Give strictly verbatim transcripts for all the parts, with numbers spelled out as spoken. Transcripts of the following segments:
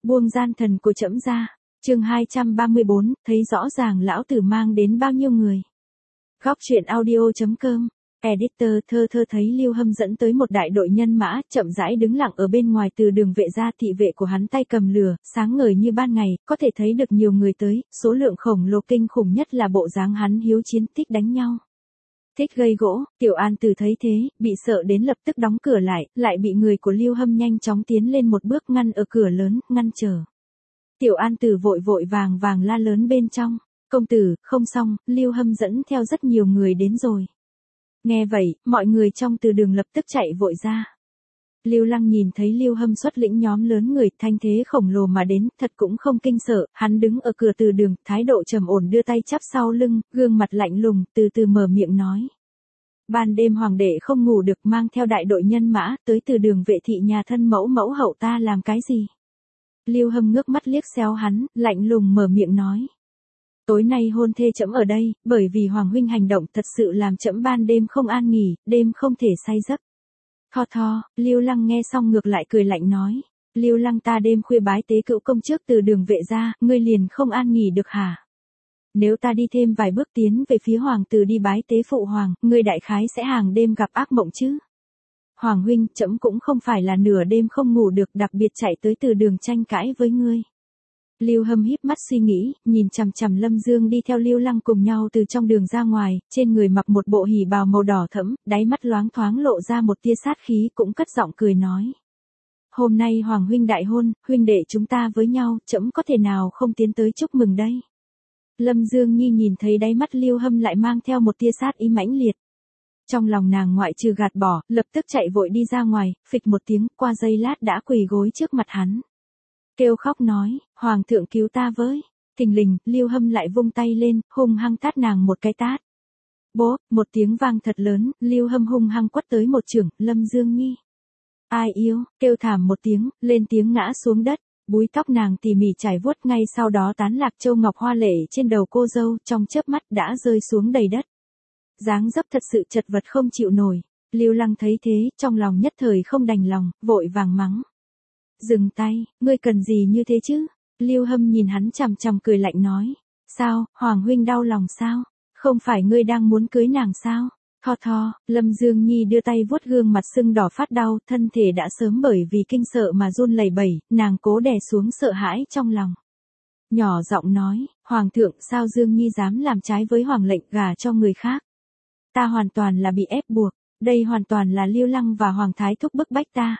Buông gian thần của trẫm ra. Chương hai trăm ba mươi bốn, thấy rõ ràng lão tử mang đến bao nhiêu người. Góc truyện audio.com. Editor thơ thơ thấy Lưu Hâm dẫn tới một đại đội nhân mã, chậm rãi đứng lặng ở bên ngoài từ đường vệ ra, thị vệ của hắn tay cầm lửa, sáng ngời như ban ngày, có thể thấy được nhiều người tới, số lượng khổng lồ kinh khủng nhất là bộ dáng hắn hiếu chiến, thích đánh nhau. Thích gây gỗ. Tiểu An Tử thấy thế, bị sợ đến lập tức đóng cửa lại, lại bị người của Lưu Hâm nhanh chóng tiến lên một bước ngăn ở cửa lớn, ngăn trở. Tiểu An Tử vội vội vàng vàng la lớn bên trong, công tử, không xong, Lưu Hâm dẫn theo rất nhiều người đến rồi. Nghe vậy, mọi người trong từ đường lập tức chạy vội ra. Lưu Lăng nhìn thấy Lưu Hâm xuất lĩnh nhóm lớn người, thanh thế khổng lồ mà đến, thật cũng không kinh sợ, hắn đứng ở cửa từ đường, thái độ trầm ổn đưa tay chắp sau lưng, gương mặt lạnh lùng, từ từ mở miệng nói. Ban đêm hoàng đệ không ngủ được, mang theo đại đội nhân mã, tới từ đường vệ thị nhà thân mẫu mẫu hậu ta làm cái gì? Lưu Hâm ngước mắt liếc xéo hắn, lạnh lùng mở miệng nói. Tối nay hôn thê trẫm ở đây, bởi vì hoàng huynh hành động thật sự làm trẫm ban đêm không an nghỉ, đêm không thể say giấc. Tho tho, Lưu Lăng nghe xong ngược lại cười lạnh nói. Lưu Lăng ta đêm khuya bái tế cựu công trước từ đường vệ ra, ngươi liền không an nghỉ được hả? Nếu ta đi thêm vài bước tiến về phía hoàng tử đi bái tế phụ hoàng, ngươi đại khái sẽ hàng đêm gặp ác mộng chứ? Hoàng huynh, trẫm cũng không phải là nửa đêm không ngủ được, đặc biệt chạy tới từ đường tranh cãi với ngươi. Lưu Hâm híp mắt suy nghĩ, nhìn chằm chằm Lâm Dương đi theo Lưu Lăng cùng nhau từ trong đường ra ngoài, trên người mặc một bộ hỉ bào màu đỏ thẫm, đáy mắt loáng thoáng lộ ra một tia sát khí, cũng cất giọng cười nói. Hôm nay hoàng huynh đại hôn, huynh đệ chúng ta với nhau, trẫm có thể nào không tiến tới chúc mừng đây? Lâm Dương Nhi nhìn thấy đáy mắt Lưu Hâm lại mang theo một tia sát ý mãnh liệt. Trong lòng nàng ngoại trừ gạt bỏ, lập tức chạy vội đi ra ngoài, phịch một tiếng, qua giây lát đã quỳ gối trước mặt hắn. Kêu khóc nói, hoàng thượng cứu ta với. Thình lình, Lưu Hâm lại vung tay lên, hung hăng tát nàng một cái tát. Bố, một tiếng vang thật lớn, Lưu Hâm hung hăng quất tới một chưởng, Lâm Dương Nhi. Ai yêu, kêu thảm một tiếng, lên tiếng ngã xuống đất, búi tóc nàng tỉ mỉ trải vuốt, ngay sau đó tán lạc châu ngọc hoa lệ trên đầu cô dâu, trong chớp mắt đã rơi xuống đầy đất. Dáng dấp thật sự chật vật không chịu nổi. Lưu Lăng thấy thế, trong lòng nhất thời không đành lòng, vội vàng mắng. Dừng tay, ngươi cần gì như thế chứ? Lưu Hâm nhìn hắn chằm chằm cười lạnh nói. Sao, hoàng huynh đau lòng sao? Không phải ngươi đang muốn cưới nàng sao? Tho tho, Lâm Dương Nhi đưa tay vuốt gương mặt sưng đỏ phát đau, thân thể đã sớm bởi vì kinh sợ mà run lẩy bẩy, nàng cố đè xuống sợ hãi trong lòng. Nhỏ giọng nói, hoàng thượng sao Dương Nhi dám làm trái với hoàng lệnh gả cho người khác? Ta hoàn toàn là bị ép buộc, đây hoàn toàn là Lưu Lăng và hoàng thái thúc bức bách ta.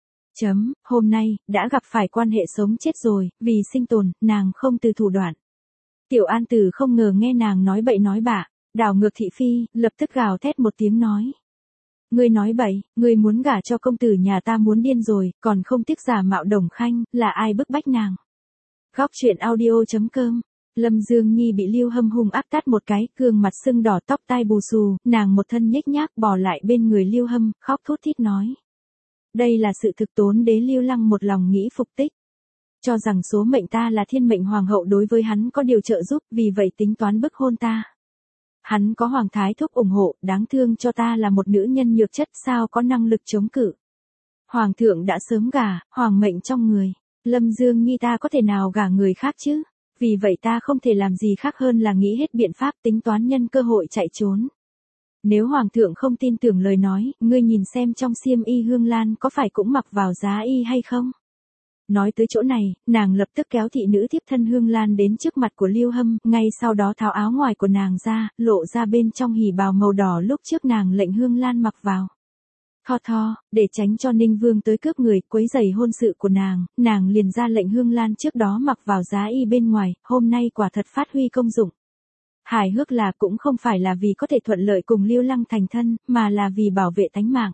Chấm, hôm nay, đã gặp phải quan hệ sống chết rồi, vì sinh tồn, nàng không từ thủ đoạn. Tiểu An Tử không ngờ nghe nàng nói bậy nói bạ, đảo ngược thị phi, lập tức gào thét một tiếng nói. Ngươi nói bậy, ngươi muốn gả cho công tử nhà ta muốn điên rồi, còn không tiếc giả mạo Đồng Khanh, là ai bức bách nàng? Góc truyện audio.com. Lâm Dương Nhi bị Lưu Hâm hung áp tát một cái, gương mặt sưng đỏ, tóc tai bù xù, nàng một thân nhếch nhác bò lại bên người Lưu Hâm, khóc thút thít nói. Đây là sự thực tốn đế Lưu Lăng một lòng nghĩ phục tích. Cho rằng số mệnh ta là thiên mệnh hoàng hậu đối với hắn có điều trợ giúp, vì vậy tính toán bức hôn ta. Hắn có hoàng thái thúc ủng hộ, đáng thương cho ta là một nữ nhân nhược chất, sao có năng lực chống cự. Hoàng thượng đã sớm gả, hoàng mệnh trong người. Lâm Dương Nhi ta có thể nào gả người khác chứ? Vì vậy ta không thể làm gì khác hơn là nghĩ hết biện pháp tính toán nhân cơ hội chạy trốn. Nếu hoàng thượng không tin tưởng lời nói, ngươi nhìn xem trong xiêm y Hương Lan có phải cũng mặc vào giá y hay không? Nói tới chỗ này, nàng lập tức kéo thị nữ thiếp thân Hương Lan đến trước mặt của Lưu Hâm, ngay sau đó tháo áo ngoài của nàng ra, lộ ra bên trong hỉ bào màu đỏ lúc trước nàng lệnh Hương Lan mặc vào. Tho tho, để tránh cho Ninh Vương tới cướp người, quấy rầy hôn sự của nàng, nàng liền ra lệnh Hương Lan trước đó mặc vào giá y bên ngoài, hôm nay quả thật phát huy công dụng. Hài hước là cũng không phải là vì có thể thuận lợi cùng Lưu Lăng thành thân, mà là vì bảo vệ tánh mạng.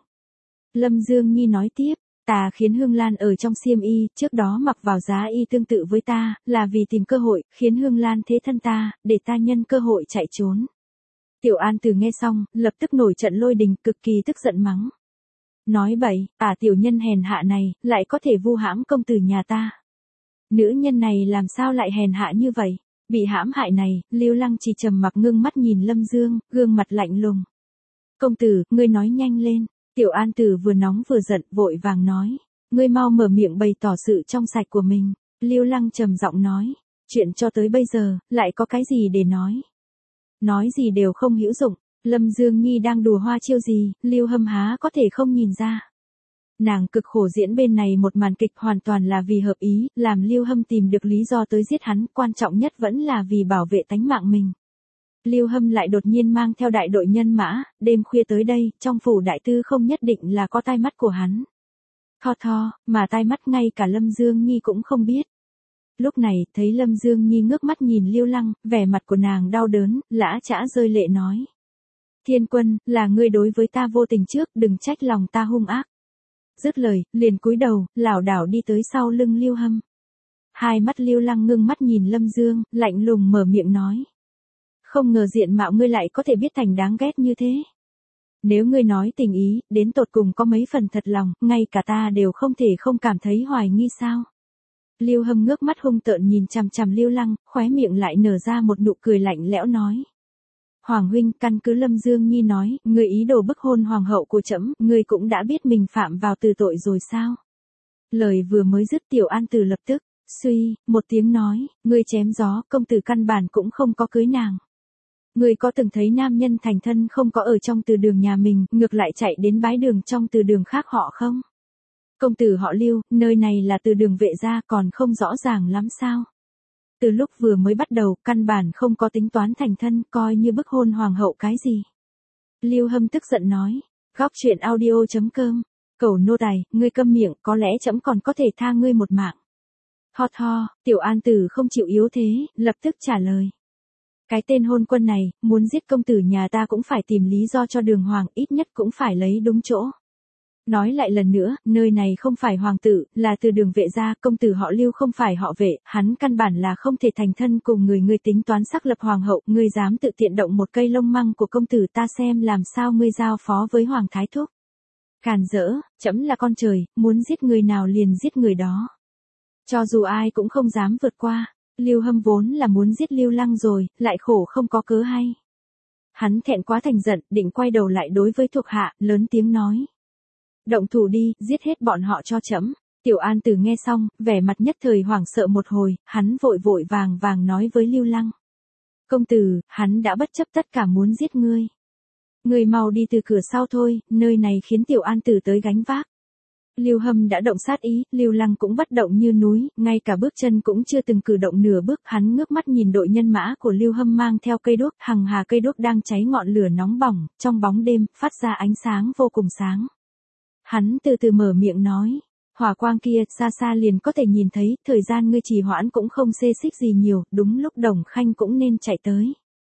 Lâm Dương Nhi nói tiếp, ta khiến Hương Lan ở trong xiêm y, trước đó mặc vào giá y tương tự với ta, là vì tìm cơ hội, khiến Hương Lan thế thân ta, để ta nhân cơ hội chạy trốn. Tiểu An Tử nghe xong, lập tức nổi trận lôi đình, cực kỳ tức giận mắng. Nói bậy, ả tiểu nhân hèn hạ này, lại có thể vu hãm công tử nhà ta. Nữ nhân này làm sao lại hèn hạ như vậy? Bị hãm hại này, Lưu Lăng chỉ trầm mặc ngưng mắt nhìn Lâm Dương, gương mặt lạnh lùng. Công tử, ngươi nói nhanh lên. Tiểu An Tử vừa nóng vừa giận, vội vàng nói. Ngươi mau mở miệng bày tỏ sự trong sạch của mình. Lưu Lăng trầm giọng nói, chuyện cho tới bây giờ, lại có cái gì để nói. Nói gì đều không hữu dụng, Lâm Dương Nhi đang đùa hoa chiêu gì, Lưu Hâm há có thể không nhìn ra. Nàng cực khổ diễn bên này một màn kịch hoàn toàn là vì hợp ý, làm Lưu Hâm tìm được lý do tới giết hắn, quan trọng nhất vẫn là vì bảo vệ tánh mạng mình. Lưu Hâm lại đột nhiên mang theo đại đội nhân mã, đêm khuya tới đây, trong phủ đại tư không nhất định là có tai mắt của hắn. Tho tho, mà tai mắt ngay cả Lâm Dương Nhi cũng không biết. Lúc này, thấy Lâm Dương Nhi ngước mắt nhìn Lưu Lăng, vẻ mặt của nàng đau đớn, lã chã rơi lệ nói. Thiên Quân, là ngươi đối với ta vô tình trước, đừng trách lòng ta hung ác. Dứt lời, liền cúi đầu, lảo đảo đi tới sau lưng Lưu Hâm. Hai mắt Lưu Lăng ngưng mắt nhìn Lâm Dương, lạnh lùng mở miệng nói. Không ngờ diện mạo ngươi lại có thể biết thành đáng ghét như thế. Nếu ngươi nói tình ý, đến tột cùng có mấy phần thật lòng, ngay cả ta đều không thể không cảm thấy hoài nghi sao. Lưu Hâm ngước mắt hung tợn nhìn chằm chằm Lưu Lăng, khóe miệng lại nở ra một nụ cười lạnh lẽo nói. Hoàng huynh, căn cứ Lâm Dương Nhi nói, ngươi ý đồ bức hôn hoàng hậu của trẫm, ngươi cũng đã biết mình phạm vào từ tội rồi sao? Lời vừa mới dứt, Tiểu An Tử lập tức, suy, một tiếng nói, ngươi chém gió, công tử căn bản cũng không có cưới nàng. Ngươi có từng thấy nam nhân thành thân không có ở trong từ đường nhà mình, ngược lại chạy đến bái đường trong từ đường khác họ không? Công tử họ Lưu, nơi này là từ đường Vệ gia, còn không rõ ràng lắm sao? Từ lúc vừa mới bắt đầu, căn bản không có tính toán thành thân, coi như bức hôn hoàng hậu cái gì. Lưu Hâm tức giận nói, góc truyện audio chấm com, cẩu nô tài, ngươi câm miệng, có lẽ trẫm còn có thể tha ngươi một mạng. Tho tho, Tiểu An Tử không chịu yếu thế, lập tức trả lời. Cái tên hôn quân này, muốn giết công tử nhà ta cũng phải tìm lý do cho đường hoàng, ít nhất cũng phải lấy đúng chỗ. Nói lại lần nữa, nơi này không phải hoàng tử, là từ đường Vệ gia, công tử họ Lưu không phải họ Vệ, hắn căn bản là không thể thành thân cùng người ngươi tính toán xác lập hoàng hậu, ngươi dám tự tiện động một cây lông măng của công tử ta xem làm sao ngươi giao phó với hoàng thái thúc. Càn dỡ, trẫm là con trời, muốn giết người nào liền giết người đó. Cho dù ai cũng không dám vượt qua, Lưu Hâm vốn là muốn giết Lưu Lăng rồi, lại khổ không có cớ hay. Hắn thẹn quá thành giận, định quay đầu lại đối với thuộc hạ, lớn tiếng nói. Động thủ đi, giết hết bọn họ cho trẫm. Tiểu An Tử nghe xong, vẻ mặt nhất thời hoảng sợ một hồi, hắn vội vội vàng vàng nói với Lưu Lăng. Công tử, hắn đã bất chấp tất cả muốn giết ngươi. Ngươi mau đi từ cửa sau thôi, nơi này khiến Tiểu An Tử tới gánh vác. Lưu Hâm đã động sát ý, Lưu Lăng cũng bất động như núi, ngay cả bước chân cũng chưa từng cử động nửa bước, hắn ngước mắt nhìn đội nhân mã của Lưu Hâm mang theo cây đuốc, hằng hà cây đuốc đang cháy ngọn lửa nóng bỏng, trong bóng đêm, phát ra ánh sáng vô cùng sáng. Hắn từ từ mở miệng nói, hỏa quang kia, xa xa liền có thể nhìn thấy, thời gian ngươi trì hoãn cũng không xê xích gì nhiều, đúng lúc Đồng Khanh cũng nên chạy tới.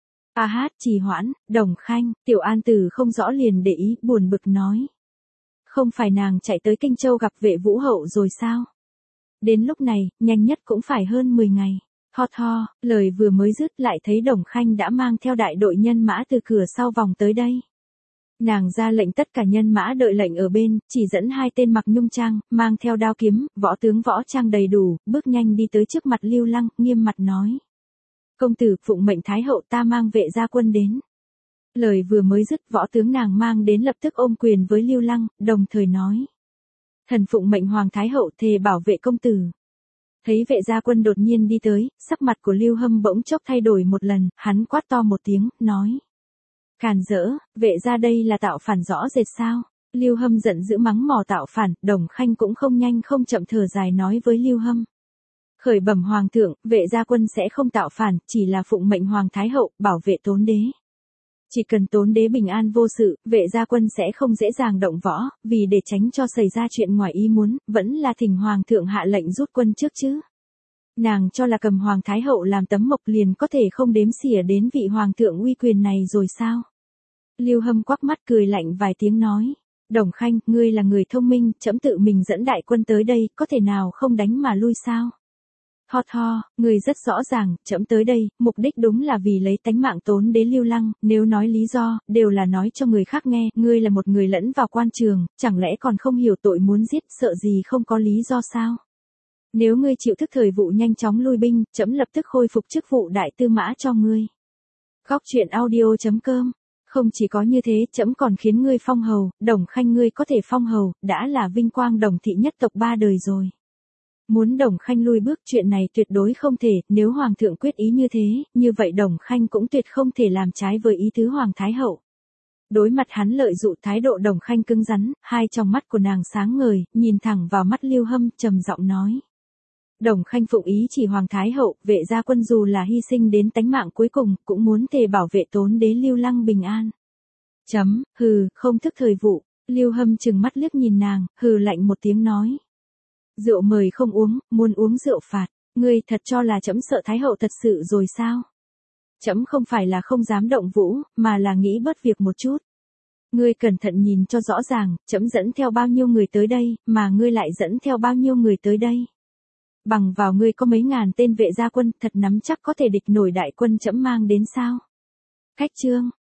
A hát, trì hoãn, Đồng Khanh, Tiểu An Tử không rõ liền để ý, buồn bực nói. Không phải nàng chạy tới Kinh Châu gặp Vệ Vũ Hậu rồi sao? Đến lúc này, nhanh nhất cũng phải hơn mười ngày. Tho tho, lời vừa mới dứt lại thấy Đồng Khanh đã mang theo đại đội nhân mã từ cửa sau vòng tới đây. Nàng ra lệnh tất cả nhân mã đợi lệnh ở bên, chỉ dẫn hai tên mặc nhung trang, mang theo đao kiếm, võ tướng võ trang đầy đủ, bước nhanh đi tới trước mặt Lưu Lăng, nghiêm mặt nói. Công tử, phụng mệnh Thái hậu ta mang Vệ gia quân đến. Lời vừa mới dứt, võ tướng nàng mang đến lập tức ôm quyền với Lưu Lăng, đồng thời nói. Thần phụng mệnh Hoàng Thái hậu thề bảo vệ công tử. Thấy Vệ gia quân đột nhiên đi tới, sắc mặt của Lưu Hâm bỗng chốc thay đổi một lần, hắn quát to một tiếng, nói. Càn dỡ, Vệ gia đây là tạo phản rõ rệt sao? Lưu Hâm giận dữ mắng mỏ tạo phản, Đồng Khanh cũng không nhanh không chậm thở dài nói với Lưu Hâm. Khởi bẩm Hoàng thượng, Vệ gia quân sẽ không tạo phản, chỉ là phụng mệnh Hoàng Thái hậu, bảo vệ Tốn đế. Chỉ cần Tốn đế bình an vô sự, Vệ gia quân sẽ không dễ dàng động võ, vì để tránh cho xảy ra chuyện ngoài ý muốn, vẫn là thỉnh Hoàng thượng hạ lệnh rút quân trước chứ. Nàng cho là cầm Hoàng Thái hậu làm tấm mộc liền có thể không đếm xỉa đến vị Hoàng thượng uy quyền này rồi sao? Lưu Hâm quắc mắt cười lạnh vài tiếng nói. Đồng Khanh, ngươi là người thông minh, trẫm tự mình dẫn đại quân tới đây, có thể nào không đánh mà lui sao? Tho tho, ngươi rất rõ ràng, trẫm tới đây, mục đích đúng là vì lấy tánh mạng Tốn đế Lưu Lăng, nếu nói lý do, đều là nói cho người khác nghe, ngươi là một người lẫn vào quan trường, chẳng lẽ còn không hiểu tội muốn giết, sợ gì không có lý do sao? Nếu ngươi chịu thức thời vụ nhanh chóng lui binh, trẫm lập tức khôi phục chức vụ đại tư mã cho ngươi. Góc truyện audio chấm com. Không chỉ có như thế, trẫm còn khiến ngươi phong hầu, Đồng Khanh ngươi có thể phong hầu, đã là vinh quang Đồng thị nhất tộc ba đời rồi. Muốn Đồng Khanh lui bước chuyện này tuyệt đối không thể, nếu Hoàng thượng quyết ý như thế, như vậy Đồng Khanh cũng tuyệt không thể làm trái với ý tứ Hoàng Thái Hậu. Đối mặt hắn lợi dụ thái độ Đồng Khanh cứng rắn, hai tròng mắt của nàng sáng ngời, nhìn thẳng vào mắt Lưu Hâm, trầm giọng nói. Đồng Khanh phụng ý chỉ Hoàng Thái Hậu, vệ gia quân dù là hy sinh đến tánh mạng cuối cùng, cũng muốn thề bảo vệ tốn đế Lưu Lăng bình an. Chấm, hừ, không thức thời vụ, Lưu Hâm trừng mắt liếc nhìn nàng, hừ lạnh một tiếng nói. Rượu mời không uống, muốn uống rượu phạt, ngươi thật cho là trẫm sợ Thái Hậu thật sự rồi sao? Trẫm không phải là không dám động vũ, mà là nghĩ bớt việc một chút. Ngươi cẩn thận nhìn cho rõ ràng, trẫm dẫn theo bao nhiêu người tới đây, mà ngươi lại dẫn theo bao nhiêu người tới đây. Bằng vào ngươi có mấy ngàn tên vệ gia quân, thật nắm chắc có thể địch nổi đại quân trẫm mang đến sao? Khách trương,